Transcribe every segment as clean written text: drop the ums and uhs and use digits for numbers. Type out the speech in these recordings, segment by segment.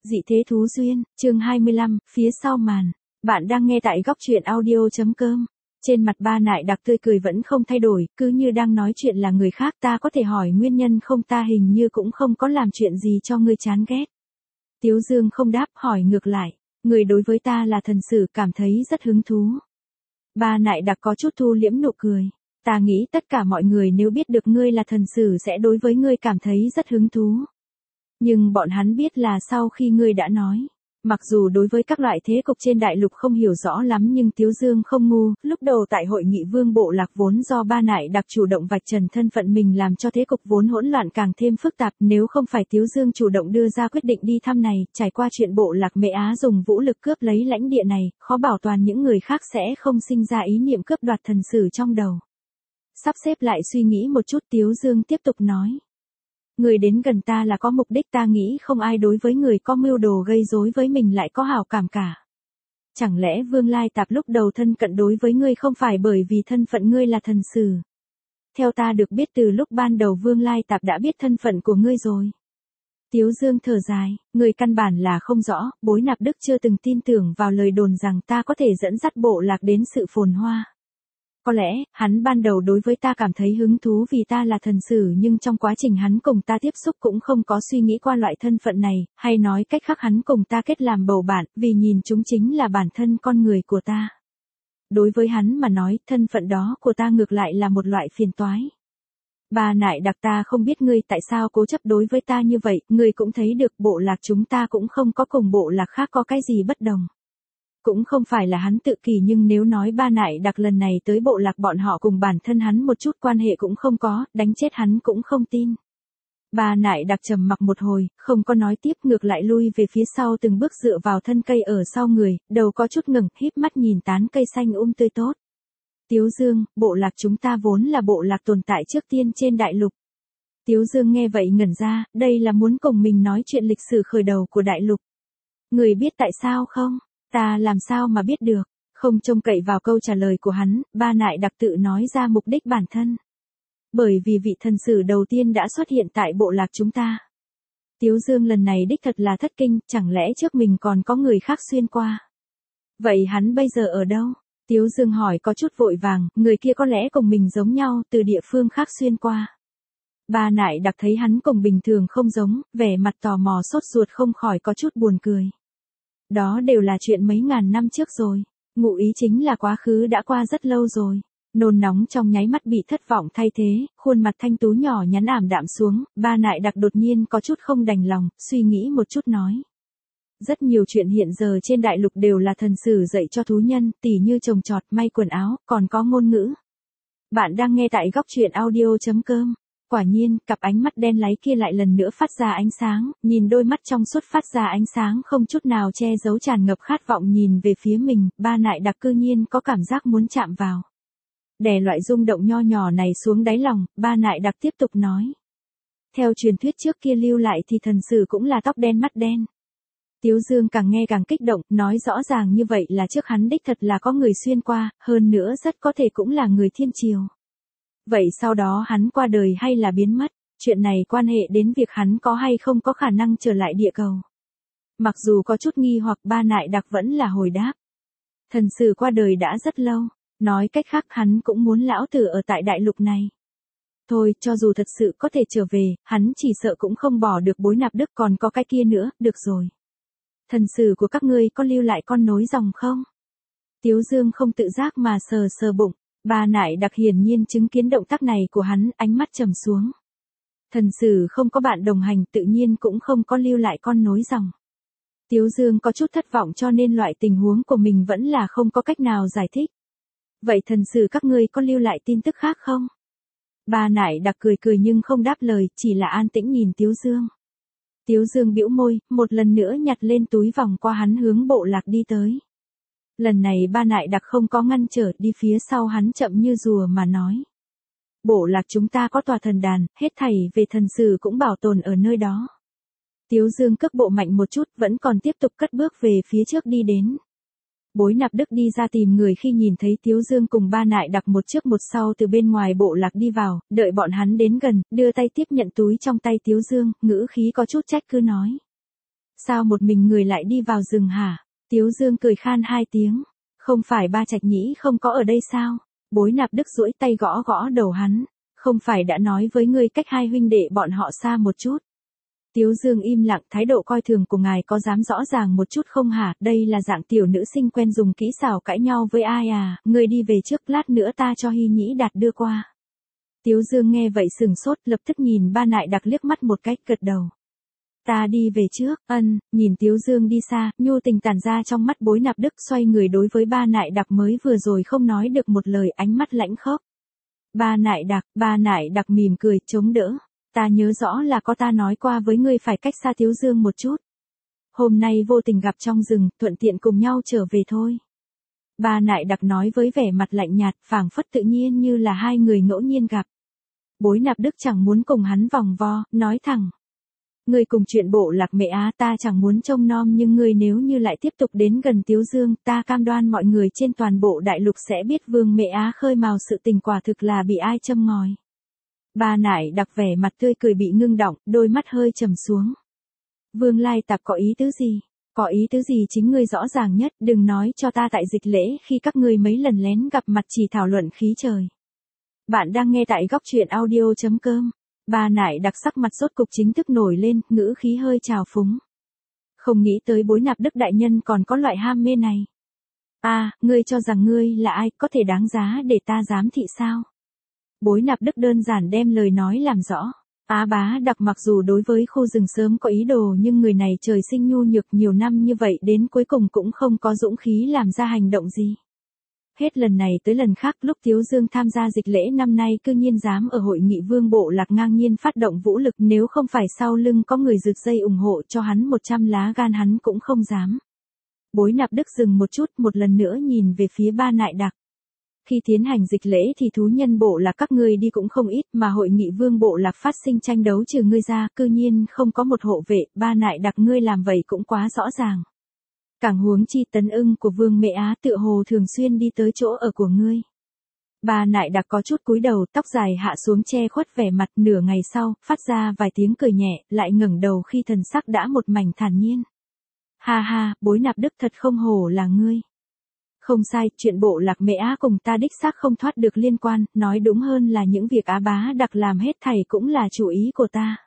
Dị thế thú duyên, chương 25, phía sau màn. Bạn đang nghe tại góc truyện audio.com. Trên mặt Ba Nại Đặc tươi cười vẫn không thay đổi, cứ như đang nói chuyện là người khác. Ta có thể hỏi nguyên nhân không? Ta hình như cũng không có làm chuyện gì cho ngươi chán ghét. Tiếu Dương không đáp, hỏi ngược lại. Người đối với ta là thần sử, cảm thấy rất hứng thú. Ba Nại Đặc có chút thu liễm nụ cười. Ta nghĩ tất cả mọi người nếu biết được ngươi là thần sử sẽ đối với ngươi cảm thấy rất hứng thú. Nhưng bọn hắn biết là sau khi ngươi đã nói. Mặc dù đối với các loại thế cục trên đại lục không hiểu rõ lắm nhưng Tiếu Dương không ngu, lúc đầu tại hội nghị Vương Bộ Lạc vốn do Ba Nại Đặc chủ động vạch trần thân phận mình làm cho thế cục vốn hỗn loạn càng thêm phức tạp, nếu không phải Tiếu Dương chủ động đưa ra quyết định đi thăm này, trải qua chuyện Bộ Lạc Mễ Á dùng vũ lực cướp lấy lãnh địa này, khó bảo toàn những người khác sẽ không sinh ra ý niệm cướp đoạt thần sử trong đầu. Sắp xếp lại suy nghĩ một chút, Tiếu Dương tiếp tục nói. Người đến gần ta là có mục đích, ta nghĩ không ai đối với người có mưu đồ gây rối với mình lại có hảo cảm cả. Chẳng lẽ Vương Lai Tạp lúc đầu thân cận đối với ngươi không phải bởi vì thân phận ngươi là thần sử? Theo ta được biết từ lúc ban đầu Vương Lai Tạp đã biết thân phận của ngươi rồi. Tiếu Dương thở dài, người căn bản là không rõ, Bối Nạp Đức chưa từng tin tưởng vào lời đồn rằng ta có thể dẫn dắt bộ lạc đến sự phồn hoa. Có lẽ, hắn ban đầu đối với ta cảm thấy hứng thú vì ta là thần sử nhưng trong quá trình hắn cùng ta tiếp xúc cũng không có suy nghĩ qua loại thân phận này, hay nói cách khác hắn cùng ta kết làm bầu bạn, vì nhìn chúng chính là bản thân con người của ta. Đối với hắn mà nói, thân phận đó của ta ngược lại là một loại phiền toái. Ba Nại Đặc, ta không biết ngươi tại sao cố chấp đối với ta như vậy, ngươi cũng thấy được bộ lạc chúng ta cũng không có cùng bộ lạc khác có cái gì bất đồng. Cũng không phải là hắn tự kỳ nhưng nếu nói Ba Nại Đặc lần này tới bộ lạc bọn họ cùng bản thân hắn một chút quan hệ cũng không có, đánh chết hắn cũng không tin. Ba Nại Đặc trầm mặc một hồi, không có nói tiếp, ngược lại lui về phía sau từng bước dựa vào thân cây ở sau người, đầu có chút ngẩng, híp mắt nhìn tán cây xanh tươi tốt. Tiếu Dương, bộ lạc chúng ta vốn là bộ lạc tồn tại trước tiên trên đại lục. Tiếu Dương nghe vậy ngẩn ra, đây là muốn cùng mình nói chuyện lịch sử khởi đầu của đại lục. Người biết tại sao không? Ta làm sao mà biết được, không trông cậy vào câu trả lời của hắn, Ba Nại Đặc tự nói ra mục đích bản thân. Bởi vì vị thần sử đầu tiên đã xuất hiện tại bộ lạc chúng ta. Tiếu Dương lần này đích thật là thất kinh, chẳng lẽ trước mình còn có người khác xuyên qua. Vậy hắn bây giờ ở đâu? Tiếu Dương hỏi có chút vội vàng, người kia có lẽ cùng mình giống nhau, từ địa phương khác xuyên qua. Ba Nại Đặc thấy hắn cùng bình thường không giống, vẻ mặt tò mò sốt ruột không khỏi có chút buồn cười. Đó đều là chuyện mấy ngàn năm trước rồi, ngụ ý chính là quá khứ đã qua rất lâu rồi. Nôn nóng trong nháy mắt bị thất vọng thay thế, khuôn mặt thanh tú nhỏ nhắn ảm đạm xuống, Ba Nại Đặc đột nhiên có chút không đành lòng, suy nghĩ một chút nói. Rất nhiều chuyện hiện giờ trên đại lục đều là thần sử dạy cho thú nhân, tỉ như trồng trọt, may quần áo, còn có ngôn ngữ. Bạn đang nghe tại góc truyện audio.com. Quả nhiên, cặp ánh mắt đen láy kia lại lần nữa phát ra ánh sáng, nhìn đôi mắt trong suốt phát ra ánh sáng không chút nào che giấu tràn ngập khát vọng nhìn về phía mình, Ba Nại Đặc cư nhiên có cảm giác muốn chạm vào. Đè loại rung động nho nhỏ này xuống đáy lòng, Ba Nại Đặc tiếp tục nói. Theo truyền thuyết trước kia lưu lại thì thần sử cũng là tóc đen mắt đen. Tiếu Dương càng nghe càng kích động, nói rõ ràng như vậy là trước hắn đích thật là có người xuyên qua, hơn nữa rất có thể cũng là người thiên triều. Vậy sau đó hắn qua đời hay là biến mất, chuyện này quan hệ đến việc hắn có hay không có khả năng trở lại địa cầu. Mặc dù có chút nghi hoặc, Ba Nại Đặc vẫn là hồi đáp. Thần sử qua đời đã rất lâu, nói cách khác hắn cũng muốn lão tử ở tại đại lục này. Thôi, cho dù thật sự có thể trở về, hắn chỉ sợ cũng không bỏ được Bối Nạp Đức, còn có cái kia nữa, được rồi. Thần sử của các ngươi có lưu lại con nối dòng không? Tiếu Dương không tự giác mà sờ sờ bụng. Ba Nại Đặc hiển nhiên chứng kiến động tác này của hắn, ánh mắt trầm xuống. Thần sử không có bạn đồng hành, tự nhiên cũng không có lưu lại con nối dòng. Tiếu Dương có chút thất vọng cho nên loại tình huống của mình vẫn là không có cách nào giải thích. Vậy thần sử các ngươi có lưu lại tin tức khác không? Ba Nại Đặc cười cười nhưng không đáp lời, chỉ là an tĩnh nhìn Tiếu Dương. Tiếu Dương bĩu môi, một lần nữa nhặt lên túi vòng qua hắn hướng bộ lạc đi tới. Lần này Ba Nại Đặc không có ngăn trở, đi phía sau hắn chậm như rùa mà nói. Bộ lạc chúng ta có tòa thần đàn, hết thảy về thần sử cũng bảo tồn ở nơi đó. Tiếu Dương cước bộ mạnh một chút, vẫn còn tiếp tục cất bước về phía trước đi đến. Bối Nạp Đức đi ra tìm người khi nhìn thấy Tiếu Dương cùng Ba Nại Đặc một trước một sau từ bên ngoài bộ lạc đi vào, đợi bọn hắn đến gần, đưa tay tiếp nhận túi trong tay Tiếu Dương, ngữ khí có chút trách cứ nói. Sao một mình người lại đi vào rừng hả? Tiếu Dương cười khan hai tiếng. Không phải ba Trạch Nhĩ không có ở đây sao? Bối Nạp Đức duỗi tay gõ gõ đầu hắn. Không phải đã nói với ngươi cách hai huynh đệ bọn họ xa một chút. Tiếu Dương im lặng, thái độ coi thường của ngài có dám rõ ràng một chút không hả? Đây là dạng tiểu nữ sinh quen dùng kỹ xảo cãi nhau với ai à? Ngươi đi về trước, lát nữa ta cho Hy Nhĩ Đạt đưa qua. Tiếu Dương nghe vậy sừng sốt, lập tức nhìn ba Nại Đặc liếc mắt một cái, gật đầu. Ta đi về trước, nhìn Tiếu Dương đi xa, nhu tình tản ra trong mắt Bối Nạp Đức, xoay người đối với ba Nại Đặc mới vừa rồi không nói được một lời, ánh mắt lãnh khốc. Ba Nại Đặc mỉm cười, chống đỡ. Ta nhớ rõ là có ta nói qua với ngươi phải cách xa Tiếu Dương một chút. Hôm nay vô tình gặp trong rừng, thuận tiện cùng nhau trở về thôi. Ba Nại Đặc nói với vẻ mặt lạnh nhạt, phảng phất tự nhiên như là hai người ngẫu nhiên gặp. Bối Nạp Đức chẳng muốn cùng hắn vòng vo, nói thẳng. Ngươi cùng chuyện bộ lạc Mẹ Á ta chẳng muốn trông nom, nhưng ngươi nếu như lại tiếp tục đến gần Tiếu Dương, ta cam đoan mọi người trên toàn bộ đại lục sẽ biết Vương Mẹ Á khơi mào sự tình, quả thực là bị ai châm ngòi. Ba Nại Đặc vẻ mặt tươi cười bị ngưng đọng, đôi mắt hơi trầm xuống. Vương Lai Tạp có ý tứ gì? Có ý tứ gì chính ngươi rõ ràng nhất, đừng nói cho ta tại dịch lễ khi các ngươi mấy lần lén gặp mặt chỉ thảo luận khí trời. Bạn đang nghe tại góc truyện audio.com. Ba Nại Đặc sắc mặt rốt cục chính thức nổi lên, ngữ khí hơi trào phúng. Không nghĩ tới Bối Nạp Đức đại nhân còn có loại ham mê này. Ngươi cho rằng ngươi là ai, có thể đáng giá để ta giám thị sao? Bối Nạp Đức đơn giản đem lời nói làm rõ. Á Bá Đặc mặc dù đối với khu rừng sớm có ý đồ, nhưng người này trời sinh nhu nhược, nhiều năm như vậy đến cuối cùng cũng không có dũng khí làm ra hành động gì. Hết lần này tới lần khác, lúc Tiếu Dương tham gia dịch lễ năm nay cư nhiên dám ở hội nghị vương bộ lạc ngang nhiên phát động vũ lực, nếu không phải sau lưng có người rượt dây ủng hộ cho hắn 100 lá gan hắn cũng không dám. Bối Nạp Đức dừng một chút, một lần nữa nhìn về phía ba Nại Đặc. Khi tiến hành dịch lễ thì thú nhân bộ lạc các ngươi đi cũng không ít, mà hội nghị vương bộ lạc phát sinh tranh đấu trừ ngươi ra, cư nhiên không có một hộ vệ, ba Nại Đặc ngươi làm vậy cũng quá rõ ràng. Càng huống chi Tấn Ưng của Vương Mẹ Á tựa hồ thường xuyên đi tới chỗ ở của ngươi. Ba Nại Đặc có chút cúi đầu, tóc dài hạ xuống che khuất vẻ mặt, nửa ngày sau, phát ra vài tiếng cười nhẹ, lại ngẩng đầu khi thần sắc đã một mảnh thản nhiên. Ha ha, Bối Nạp Đức thật không hổ là ngươi. Không sai, chuyện bộ lạc Mẹ Á cùng ta đích xác không thoát được liên quan, nói đúng hơn là những việc Á Bá Đặc làm hết thảy cũng là chủ ý của ta.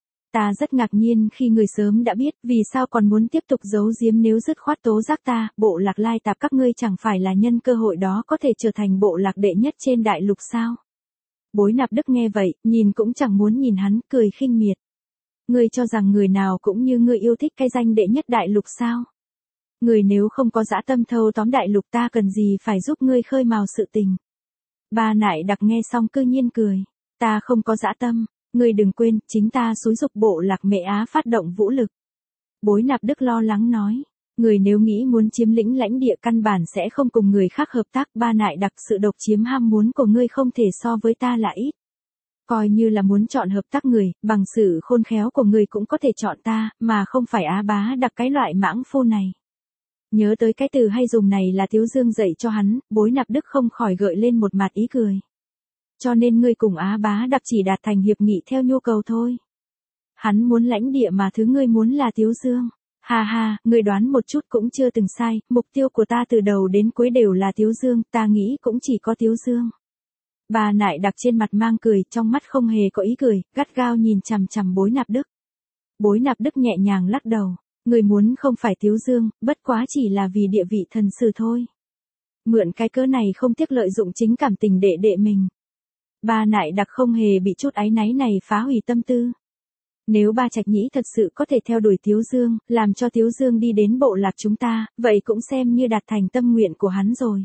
Ta rất ngạc nhiên khi người sớm đã biết, vì sao còn muốn tiếp tục giấu giếm, nếu dứt khoát tố giác ta, bộ lạc Lai Tạp các ngươi chẳng phải là nhân cơ hội đó có thể trở thành bộ lạc đệ nhất trên đại lục sao? Bối Nạp Đức nghe vậy, nhìn cũng chẳng muốn nhìn hắn, cười khinh miệt. Ngươi cho rằng người nào cũng như ngươi yêu thích cái danh đệ nhất đại lục sao? Người nếu không có dã tâm thâu tóm đại lục, ta cần gì phải giúp ngươi khơi mào sự tình. Ba Nại Đặc nghe xong cư nhiên cười. Ta không có dã tâm, ngươi đừng quên, chính ta xúi giục bộ lạc Mẹ Á phát động vũ lực. Bối Nạp Đức lo lắng nói. Người nếu nghĩ muốn chiếm lĩnh lãnh địa căn bản sẽ không cùng người khác hợp tác. Ba Nại Đặc, sự độc chiếm ham muốn của ngươi không thể so với ta là ít. Coi như là muốn chọn hợp tác người, bằng sự khôn khéo của người cũng có thể chọn ta, mà không phải Á Bá Đặc cái loại mãng phu này. Nhớ tới cái từ hay dùng này là Tiếu Dương dạy cho hắn, Bối Nạp Đức không khỏi gợi lên một mặt ý cười. Cho nên ngươi cùng Á Bá Đặc chỉ đạt thành hiệp nghị theo nhu cầu thôi. Hắn muốn lãnh địa mà thứ ngươi muốn là Tiếu Dương. Ha ha, ngươi đoán một chút cũng chưa từng sai, mục tiêu của ta từ đầu đến cuối đều là Tiếu Dương, ta nghĩ cũng chỉ có Tiếu Dương. Ba Nại Đặc trên mặt mang cười, trong mắt không hề có ý cười, gắt gao nhìn chằm chằm Bối Nạp Đức. Bối Nạp Đức nhẹ nhàng lắc đầu. Người muốn không phải Tiếu Dương, bất quá chỉ là vì địa vị thần sử thôi. Mượn cái cớ này không tiếc lợi dụng chính cảm tình đệ đệ mình. Ba Nại Đặc không hề bị chút áy náy này phá hủy tâm tư. Nếu ba Trạch Nhĩ thật sự có thể theo đuổi Tiếu Dương, làm cho Tiếu Dương đi đến bộ lạc chúng ta, vậy cũng xem như đạt thành tâm nguyện của hắn rồi.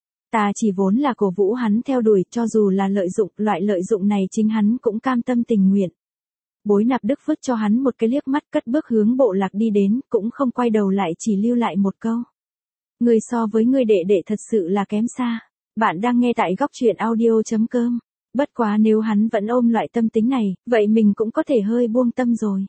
Ta chỉ vốn là cổ vũ hắn theo đuổi, cho dù là lợi dụng, loại lợi dụng này chính hắn cũng cam tâm tình nguyện. Bối Nạp Đức vứt cho hắn một cái liếc mắt, cất bước hướng bộ lạc đi đến, cũng không quay đầu lại, chỉ lưu lại một câu. Người so với người đệ đệ thật sự là kém xa. Bạn đang nghe tại góc truyện audio.com. Bất quá nếu hắn vẫn ôm loại tâm tính này, vậy mình cũng có thể hơi buông tâm rồi.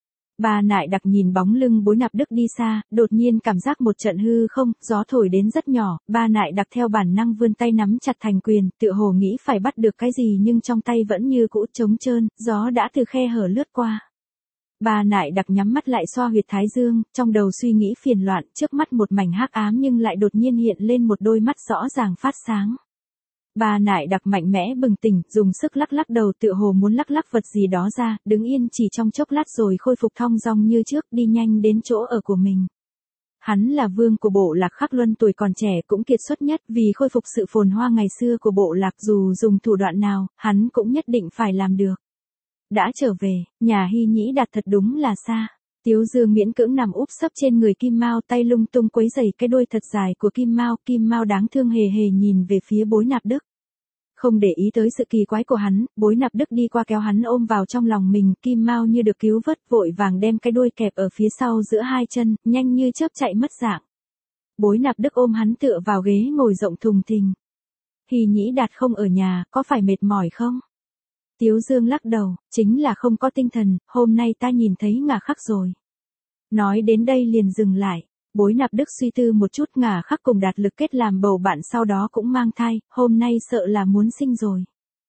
Ba Nại Đặc nhìn bóng lưng Bối Nạp Đức đi xa, đột nhiên cảm giác một trận hư không, gió thổi đến rất nhỏ, ba Nại Đặc theo bản năng vươn tay nắm chặt thành quyền, tựa hồ nghĩ phải bắt được cái gì nhưng trong tay vẫn như cũ trống trơn, gió đã từ khe hở lướt qua. Bà Nại Đặc nhắm mắt lại xoa huyệt thái dương, trong đầu suy nghĩ phiền loạn, trước mắt một mảnh hắc ám nhưng lại đột nhiên hiện lên một đôi mắt rõ ràng phát sáng. Bà Nại Đặc mạnh mẽ bừng tỉnh, dùng sức lắc lắc đầu tựa hồ muốn lắc lắc vật gì đó ra, đứng yên chỉ trong chốc lát rồi khôi phục thong dong như trước, đi nhanh đến chỗ ở của mình. Hắn là vương của bộ lạc Khắc Luân, tuổi còn trẻ cũng kiệt xuất nhất, vì khôi phục sự phồn hoa ngày xưa của bộ lạc, dù dùng thủ đoạn nào, hắn cũng nhất định phải làm được. Đã trở về, nhà Hy Nhĩ Đạt thật đúng là xa. Tiếu Dương miễn cưỡng nằm úp sấp trên người Kim Mao, tay lung tung quấy rầy cái đuôi thật dài của Kim Mao đáng thương hề hề nhìn về phía Bối Nạp Đức. Không để ý tới sự kỳ quái của hắn, Bối Nạp Đức đi qua kéo hắn ôm vào trong lòng mình, Kim Mao như được cứu vớt, vội vàng đem cái đuôi kẹp ở phía sau giữa hai chân, nhanh như chớp chạy mất dạng. Bối Nạp Đức ôm hắn tựa vào ghế ngồi rộng thùng thình. Hy Nhĩ Đạt không ở nhà, có phải mệt mỏi không? Tiếu Dương lắc đầu, chính là không có tinh thần, hôm nay ta nhìn thấy Ngà Khắc rồi. Nói đến đây liền dừng lại. Bối Nạp Đức suy tư một chút, Ngà Khắc cùng Đạt Lực kết làm bầu bạn, sau đó cũng mang thai, hôm nay sợ là muốn sinh rồi.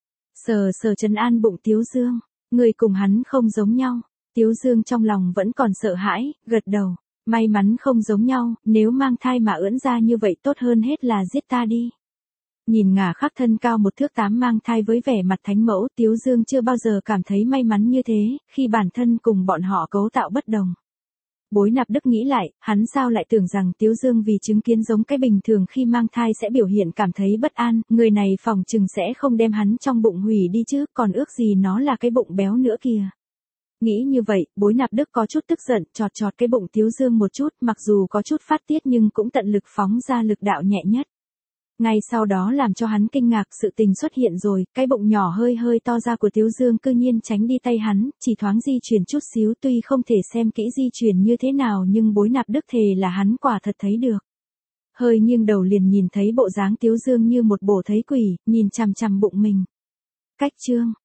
Sờ sờ trấn an bụng Tiếu Dương, người cùng hắn không giống nhau. Tiếu Dương trong lòng vẫn còn sợ hãi, gật đầu, may mắn không giống nhau, nếu mang thai mà ưỡn ra như vậy tốt hơn hết là giết ta đi. Nhìn Ngà Khắc thân cao 1 thước 8 mang thai với vẻ mặt thánh mẫu, Tiếu Dương chưa bao giờ cảm thấy may mắn như thế, khi bản thân cùng bọn họ cấu tạo bất đồng. Bối Nạp Đức nghĩ lại, hắn sao lại tưởng rằng Tiếu Dương vì chứng kiến giống cái bình thường khi mang thai sẽ biểu hiện cảm thấy bất an, người này phòng chừng sẽ không đem hắn trong bụng hủy đi chứ, còn ước gì nó là cái bụng béo nữa kìa. Nghĩ như vậy, Bối Nạp Đức có chút tức giận, chọt chọt cái bụng Tiếu Dương một chút, mặc dù có chút phát tiết nhưng cũng tận lực phóng ra lực đạo nhẹ nhất. Ngay sau đó làm cho hắn kinh ngạc, sự tình xuất hiện rồi, cái bụng nhỏ hơi hơi to ra của Tiếu Dương cư nhiên tránh đi tay hắn, chỉ thoáng di chuyển chút xíu, tuy không thể xem kỹ di chuyển như thế nào nhưng Bối Nạp Đức thề là hắn quả thật thấy được. Hơi nghiêng đầu liền nhìn thấy bộ dáng Tiếu Dương như một bổ thấy quỷ, nhìn chằm chằm bụng mình. Cách chương